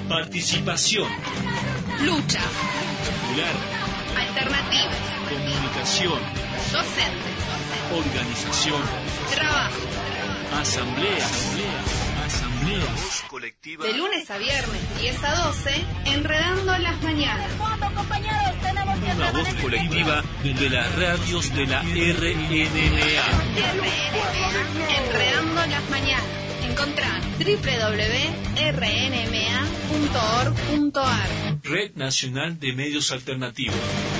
Participación. Lucha. Popular. Alternativas. Comunicación. Docentes. Organización. Trabajo. Asamblea. Voz colectiva. De lunes a viernes, 10 a 12, Enredando las Mañanas. Una voz colectiva de las radios de la RNMA. Enredando las Mañanas. Encontrá www.rnma.org.ar. Red Nacional de Medios Alternativos.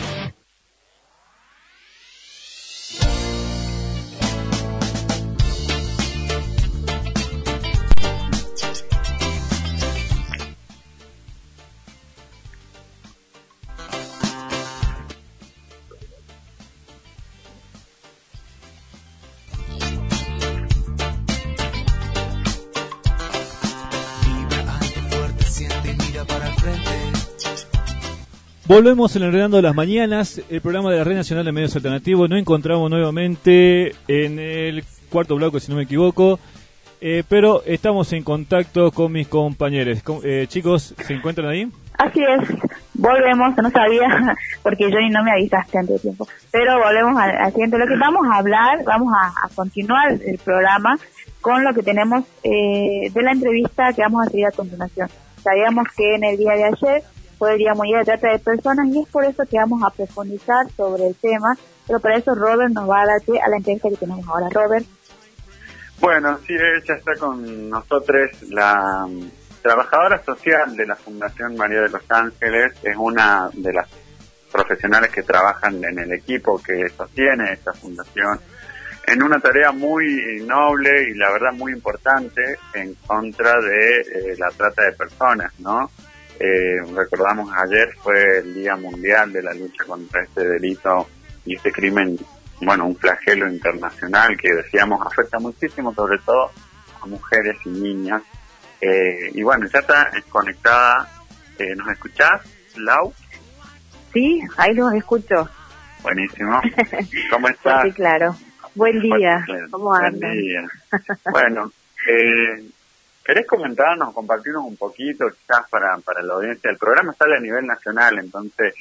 Volvemos en Enredando las Mañanas, el programa de la Red Nacional de Medios Alternativos. Nos encontramos nuevamente en el cuarto bloque, si no me equivoco, pero estamos en contacto con mis compañeros. Chicos, ¿se encuentran ahí? Así es, volvemos, no sabía, porque yo no me avisaste antes de tiempo, pero volvemos al siguiente bloque. Vamos a hablar, vamos a continuar el programa con lo que tenemos de la entrevista que vamos a seguir a continuación. Sabíamos que en el día de ayer fue el Día Mundial de Trata de Personas y es por eso que vamos a profundizar sobre el tema, pero para eso Robert nos va a dar a la entrevista que tenemos ahora. Robert. Bueno, sí, ella está con nosotros, la trabajadora social de la Fundación María de los Ángeles, es una de las profesionales que trabajan en el equipo que sostiene esta fundación, en una tarea muy noble y la verdad muy importante en contra de la trata de personas, ¿no? Recordamos ayer fue el Día Mundial de la lucha contra este delito y este crimen, bueno, un flagelo internacional que decíamos afecta muchísimo, sobre todo a mujeres y niñas. Y bueno, ya está conectada. ¿Nos escuchás, Lau? Sí, ahí los escucho. Buenísimo. ¿Cómo estás? Sí, claro. Buen día. ¿Cómo andan? Buen día. Bueno, ¿querés comentarnos, compartirnos un poquito, quizás para la audiencia? El programa sale a nivel nacional, entonces,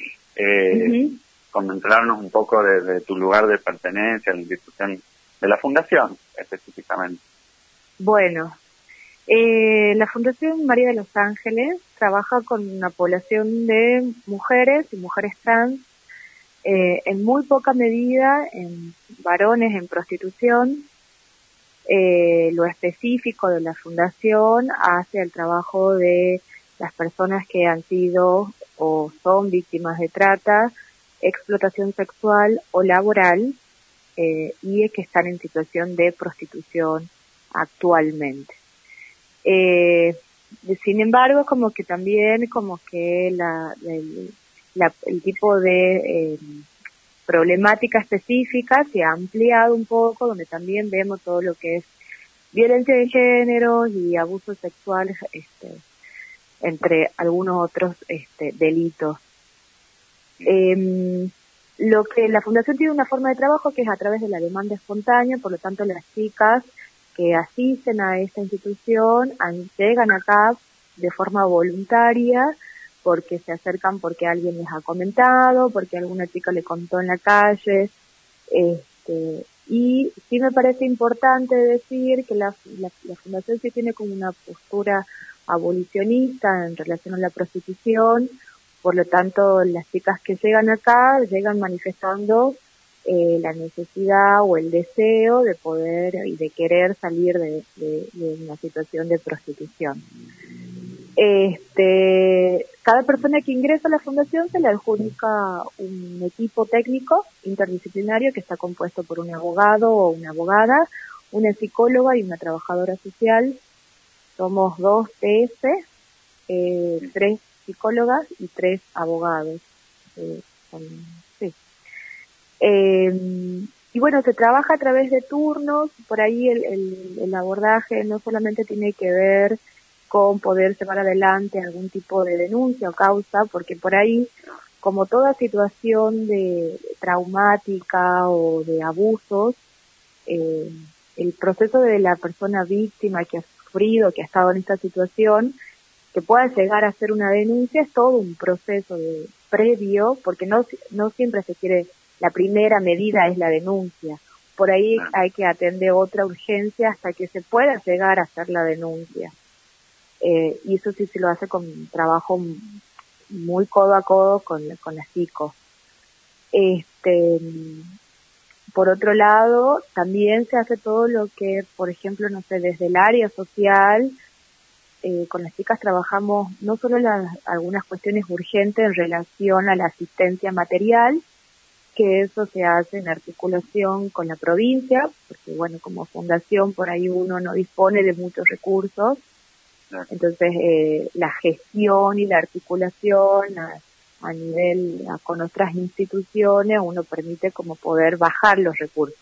comentarnos un poco de tu lugar de pertenencia a la institución de la Fundación, específicamente. Bueno, la Fundación María de los Ángeles trabaja con una población de mujeres y mujeres trans, en muy poca medida en varones en prostitución. Lo específico de la fundación hace el trabajo de las personas que han sido o son víctimas de trata, explotación sexual o laboral, y que están en situación de prostitución actualmente. Sin embargo, como que también el tipo de problemática específica se ha ampliado un poco, donde también vemos todo lo que es violencia de género y abusos sexuales, entre algunos otros delitos. Lo que la Fundación tiene una forma de trabajo que es a través de la demanda espontánea, por lo tanto las chicas que asisten a esta institución llegan acá de forma voluntaria, porque se acercan porque alguien les ha comentado, porque alguna chica le contó en la calle, y sí me parece importante decir que la Fundación sí tiene como una postura abolicionista en relación a la prostitución. Por lo tanto, las chicas que llegan acá llegan manifestando la necesidad o el deseo de poder y de querer salir de una situación de prostitución. Cada persona que ingresa a la fundación se le adjudica un equipo técnico interdisciplinario que está compuesto por un abogado o una abogada, una psicóloga y una trabajadora social. Somos 2 TS, 3 psicólogas y 3 abogados. Sí. Y bueno, se trabaja a través de turnos. Por ahí el abordaje no solamente tiene que ver con poder llevar adelante algún tipo de denuncia o causa, porque por ahí, como toda situación de traumática o de abusos, el proceso de la persona víctima que ha sufrido, que ha estado en esta situación, que pueda llegar a hacer una denuncia es todo un proceso previo, porque no siempre se quiere, la primera medida es la denuncia. Por ahí hay que atender otra urgencia hasta que se pueda llegar a hacer la denuncia. Y eso sí se lo hace con trabajo muy codo a codo con las psicos. Por otro lado, también se hace todo lo que, por ejemplo, no sé, desde el área social, con las chicas trabajamos no solo algunas cuestiones urgentes en relación a la asistencia material, que eso se hace en articulación con la provincia, porque bueno, como fundación por ahí uno no dispone de muchos recursos, entonces la gestión y la articulación a nivel con otras instituciones uno permite como poder bajar los recursos.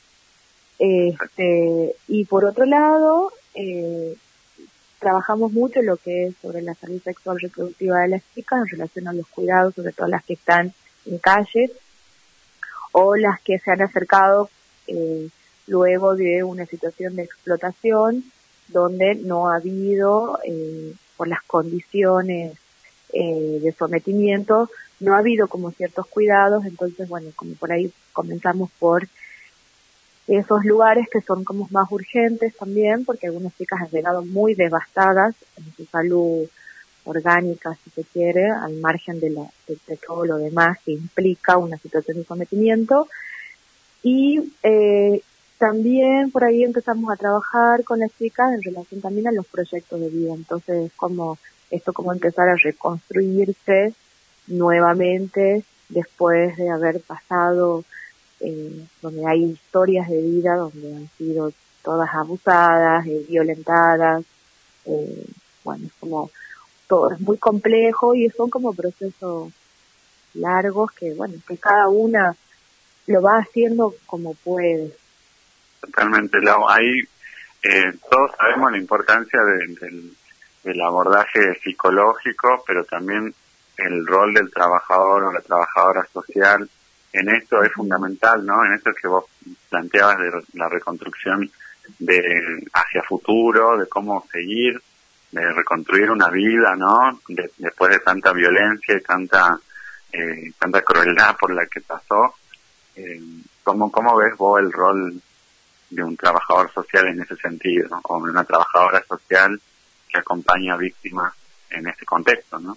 Y por otro lado, trabajamos mucho lo que es sobre la salud sexual reproductiva de las chicas en relación a los cuidados, sobre todo las que están en calles o las que se han acercado luego de una situación de explotación donde no ha habido, por las condiciones de sometimiento, no ha habido como ciertos cuidados. Entonces, bueno, como por ahí comenzamos por esos lugares que son como más urgentes también, porque algunas chicas han llegado muy devastadas en su salud orgánica, si se quiere, al margen de todo lo demás que implica una situación de sometimiento. Y también por ahí empezamos a trabajar con las chicas en relación también a los proyectos de vida. Entonces, cómo empezar a reconstruirse nuevamente después de haber pasado, donde hay historias de vida donde han sido todas abusadas, violentadas, bueno, es como todo es muy complejo y son como procesos largos que, bueno, que cada una lo va haciendo como puede. Totalmente, ahí todos sabemos la importancia del abordaje psicológico, pero también el rol del trabajador o la trabajadora social en esto es fundamental, ¿no? En esto que vos planteabas de la reconstrucción hacia futuro, de cómo seguir, de reconstruir una vida, ¿no? Después de tanta violencia y tanta crueldad por la que pasó. ¿Cómo ves vos el rol de un trabajador social en ese sentido, ¿no? O de una trabajadora social que acompaña a víctimas en ese contexto, ¿no?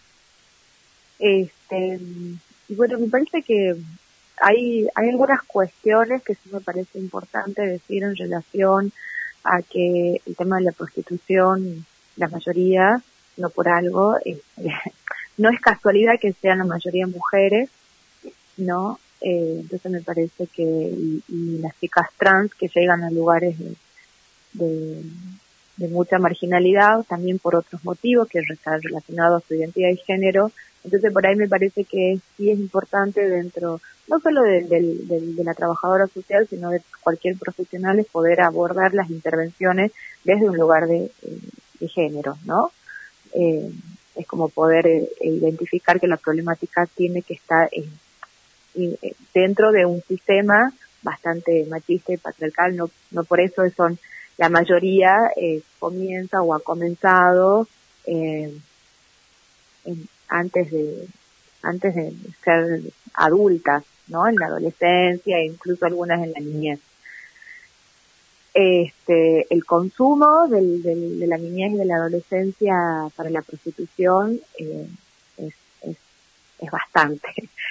Y bueno, me parece que hay algunas cuestiones que sí me parece importante decir en relación a que el tema de la prostitución, la mayoría, no por algo, no es casualidad que sean la mayoría mujeres, ¿no? Entonces me parece que y las chicas trans que llegan a lugares de mucha marginalidad, también por otros motivos que están relacionados a su identidad y género. Entonces por ahí me parece que sí es importante dentro, no solo de la trabajadora social, sino de cualquier profesional, es poder abordar las intervenciones desde un lugar de género, ¿no? Es como poder identificar que la problemática tiene que estar dentro de un sistema bastante machista y patriarcal. No por eso son la mayoría comienza o ha comenzado antes de ser adultas, ¿no? En la adolescencia e incluso algunas en la niñez. El consumo de la niñez y de la adolescencia para la prostitución es bastante.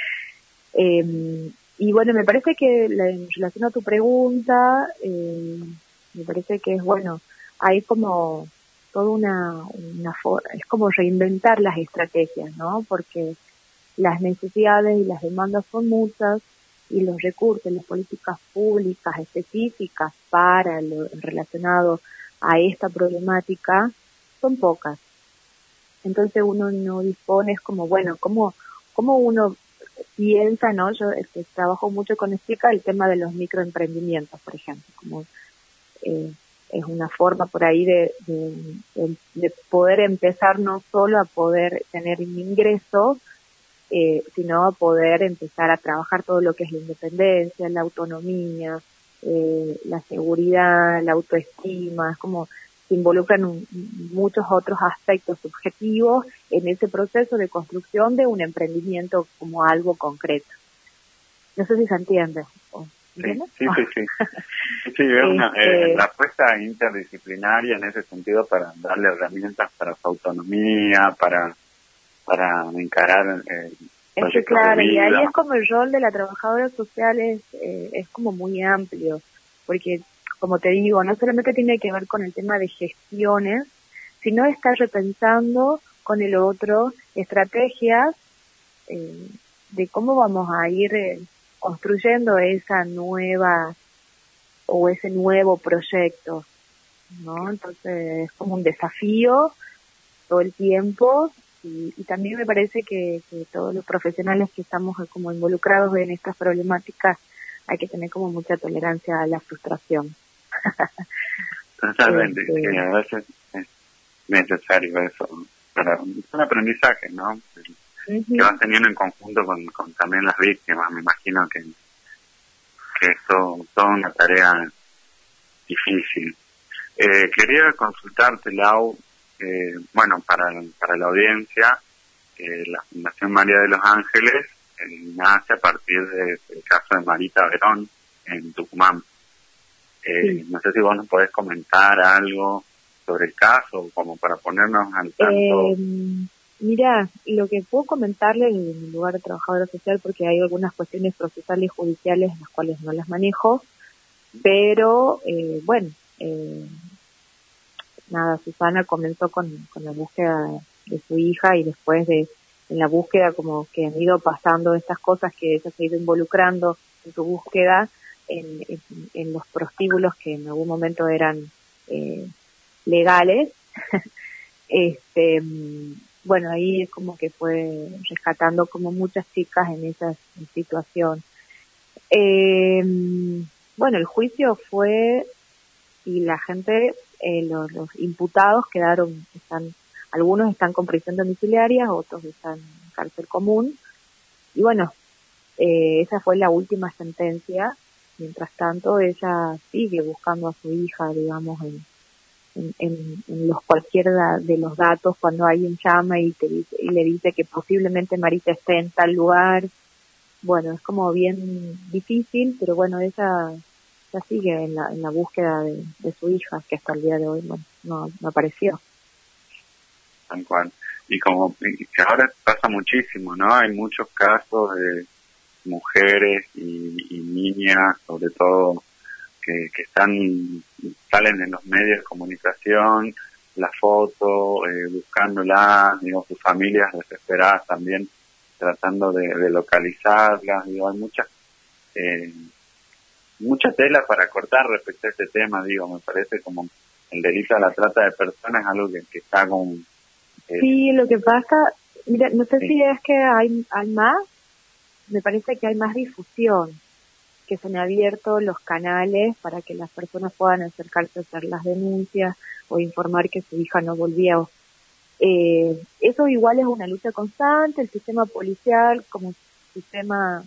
Y bueno, me parece que en relación a tu pregunta, me parece que es bueno, hay como toda una es como reinventar las estrategias, ¿no? Porque las necesidades y las demandas son muchas y los recursos, las políticas públicas específicas para lo relacionado a esta problemática son pocas. Entonces uno no dispone, es como, bueno, ¿cómo uno piensa, ¿no? Yo trabajo mucho con Estica el tema de los microemprendimientos, por ejemplo, como es una forma por ahí de poder empezar no solo a poder tener un ingreso, sino a poder empezar a trabajar todo lo que es la independencia, la autonomía, la seguridad, la autoestima, es como se involucran muchos otros aspectos subjetivos en ese proceso de construcción de un emprendimiento como algo concreto. No sé si se entiende. ¿Entiendes? Sí. Sí, es la apuesta interdisciplinaria en ese sentido para darle herramientas para su autonomía, para encarar es que claro, y ahí es como el rol de la trabajadora social es como muy amplio, porque como te digo, no solamente tiene que ver con el tema de gestiones, sino está repensando con el otro estrategias de cómo vamos a ir construyendo esa nueva o ese nuevo proyecto, ¿no? Entonces es como un desafío todo el tiempo y también me parece que todos los profesionales que estamos como involucrados en estas problemáticas hay que tener como mucha tolerancia a la frustración. Totalmente, sí, a veces es necesario eso, pero es un aprendizaje, ¿no? Que vas teniendo en conjunto con también las víctimas. Me imagino que es toda una tarea difícil. Quería consultarte, Lau, para la audiencia, la Fundación María de los Ángeles nace a partir del caso de Marita Verón en Tucumán. Sí. No sé si vos nos podés comentar algo sobre el caso, como para ponernos al tanto. Mira, lo que puedo comentarle en lugar de trabajadora social, porque hay algunas cuestiones procesales y judiciales las cuales no las manejo, pero Susana comenzó con la búsqueda de su hija y después en la búsqueda como que han ido pasando estas cosas que ella se ha ido involucrando en su búsqueda en los prostíbulos que en algún momento eran legales. Ahí es como que fue rescatando como muchas chicas en esa situación. El juicio fue y la gente, los imputados algunos están con prisión domiciliaria, otros están en cárcel común. Y esa fue la última sentencia. Mientras tanto, ella sigue buscando a su hija, digamos, en cualquiera de los datos cuando alguien llama y le dice que posiblemente Marita esté en tal lugar. Bueno, es como bien difícil, pero ella sigue en la búsqueda de su hija, que hasta el día de hoy no apareció. Tal cual. Y que ahora pasa muchísimo, ¿no? Hay muchos casos de mujeres y niñas, sobre todo, que salen en los medios de comunicación, la foto, buscándola, sus familias desesperadas también tratando de localizarlas. Hay mucha tela para cortar respecto a este tema. Me parece como el delito a la trata de personas es algo que está con... Sí, lo que pasa, mira, no sé si es que hay más, me parece que hay más difusión, que se han abierto los canales para que las personas puedan acercarse a hacer las denuncias o informar que su hija no volvía. Eso igual es una lucha constante. El sistema policial como sistema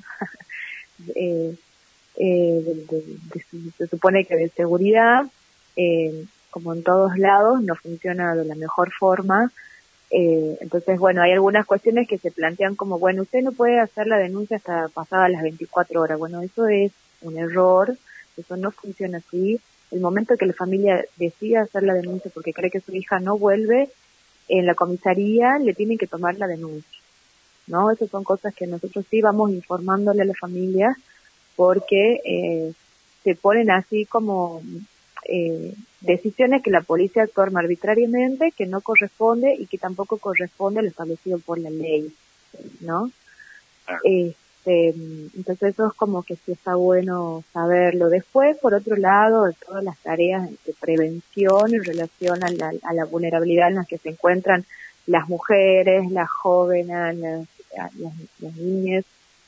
se supone que de seguridad, como en todos lados, no funciona de la mejor forma. Entonces, hay algunas cuestiones que se plantean como, usted no puede hacer la denuncia hasta pasadas las 24 horas. Eso es un error, eso no funciona así. El momento que la familia decida hacer la denuncia porque cree que su hija no vuelve, en la comisaría le tienen que tomar la denuncia, ¿no? Esas son cosas que nosotros sí vamos informándole a la familia porque se ponen así como... decisiones que la policía toma arbitrariamente, que no corresponde y que tampoco corresponde a lo establecido por la ley, ¿no? Entonces eso es como que sí está bueno saberlo. Después, por otro lado, todas las tareas de prevención en relación a la vulnerabilidad en las que se encuentran las mujeres, las jóvenes, las niñas,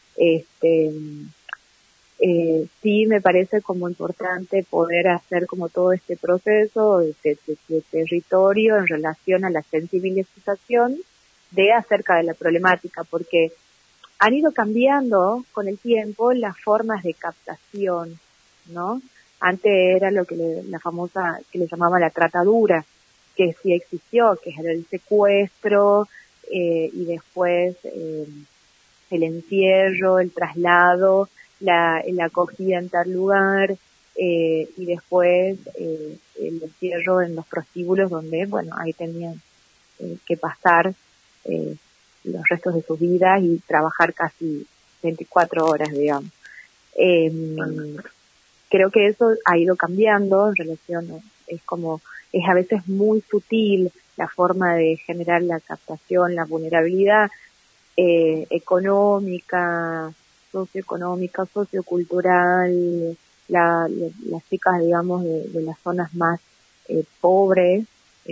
sí me parece como importante poder hacer como todo este proceso de territorio en relación a la sensibilización acerca de la problemática, porque han ido cambiando con el tiempo las formas de captación, ¿no? Antes era lo que la famosa, que le llamaban la tratadura, que sí existió, que era el secuestro, y después el encierro, el traslado, la acogida en tal lugar, y después el encierro en los prostíbulos, donde, bueno, ahí tenían que pasar los restos de sus vidas y trabajar casi 24 horas, digamos. Creo que eso ha ido cambiando en relación, es a veces muy sutil la forma de generar la captación, la vulnerabilidad económica, socioeconómica, sociocultural, las chicas, digamos, de las zonas más pobres,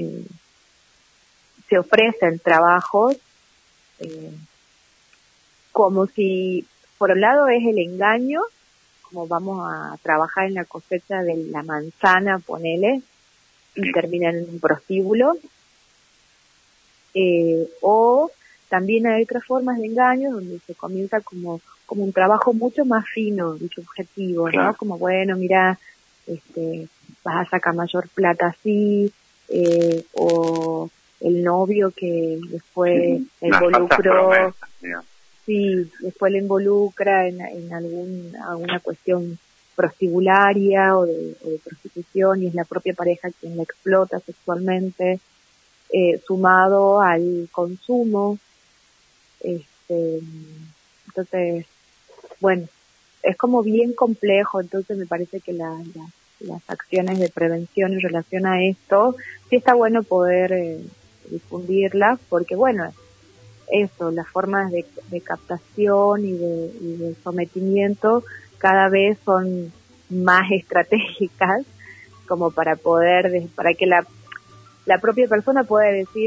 se ofrecen trabajos como si, por un lado, es el engaño, como vamos a trabajar en la cosecha de la manzana, ponele, y terminan en un prostíbulo, o también hay otras formas de engaño donde se comienza como un trabajo mucho más fino y subjetivo, ¿no? Claro. Como, bueno, mira, vas a sacar mayor plata así, o el novio que después involucró, sí, después le involucra en alguna cuestión prostibularia o de prostitución, y es la propia pareja quien la explota sexualmente, sumado al consumo. Entonces, bueno, es como bien complejo. Entonces me parece que las acciones de prevención en relación a esto, sí está bueno poder difundirlas, porque bueno, eso, las formas de captación y de sometimiento cada vez son más estratégicas, como para que la propia persona pueda decir,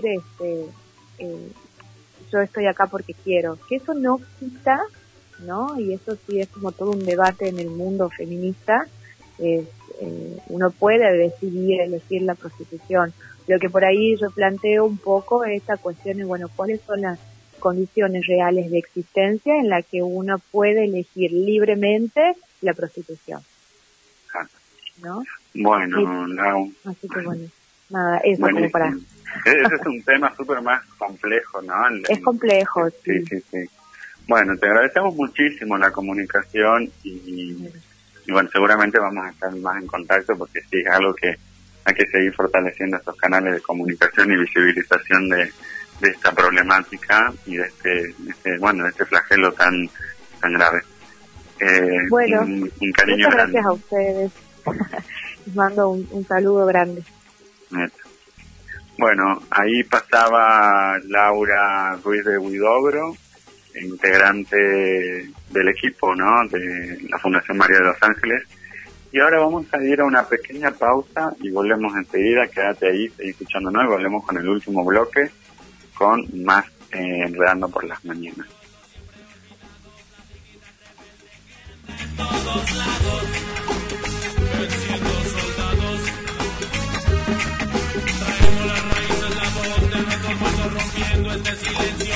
yo estoy acá porque quiero, que eso no quita, ¿no? Y eso sí es como todo un debate en el mundo feminista. Uno puede decidir elegir la prostitución. Lo que por ahí yo planteo un poco es esta cuestión de, bueno, ¿cuáles son las condiciones reales de existencia en la que uno puede elegir libremente la prostitución? ¿No? Bueno, sí. Lau. Así que bueno, nada, eso como para... Ese es un tema súper más complejo, ¿no? Es complejo, sí. Bueno, te agradecemos muchísimo la comunicación y bueno, seguramente vamos a estar más en contacto, porque sí es algo que hay que seguir fortaleciendo estos canales de comunicación y visibilización de esta problemática y de este flagelo tan grave. Bueno, un cariño muchas grande. Gracias a ustedes. Les mando un saludo grande. Bueno, ahí pasaba Laura Ruiz de Huidobro, integrante del equipo, ¿no?, de la Fundación María de los Ángeles. Y ahora vamos a ir a una pequeña pausa y volvemos enseguida. Quédate ahí, seguí escuchándonos y volvemos con el último bloque con más Enredando por las Mañanas. Todos lados, venciendo soldados, traemos las raíces, la voz de nuestros pasos, rompiendo este silencio.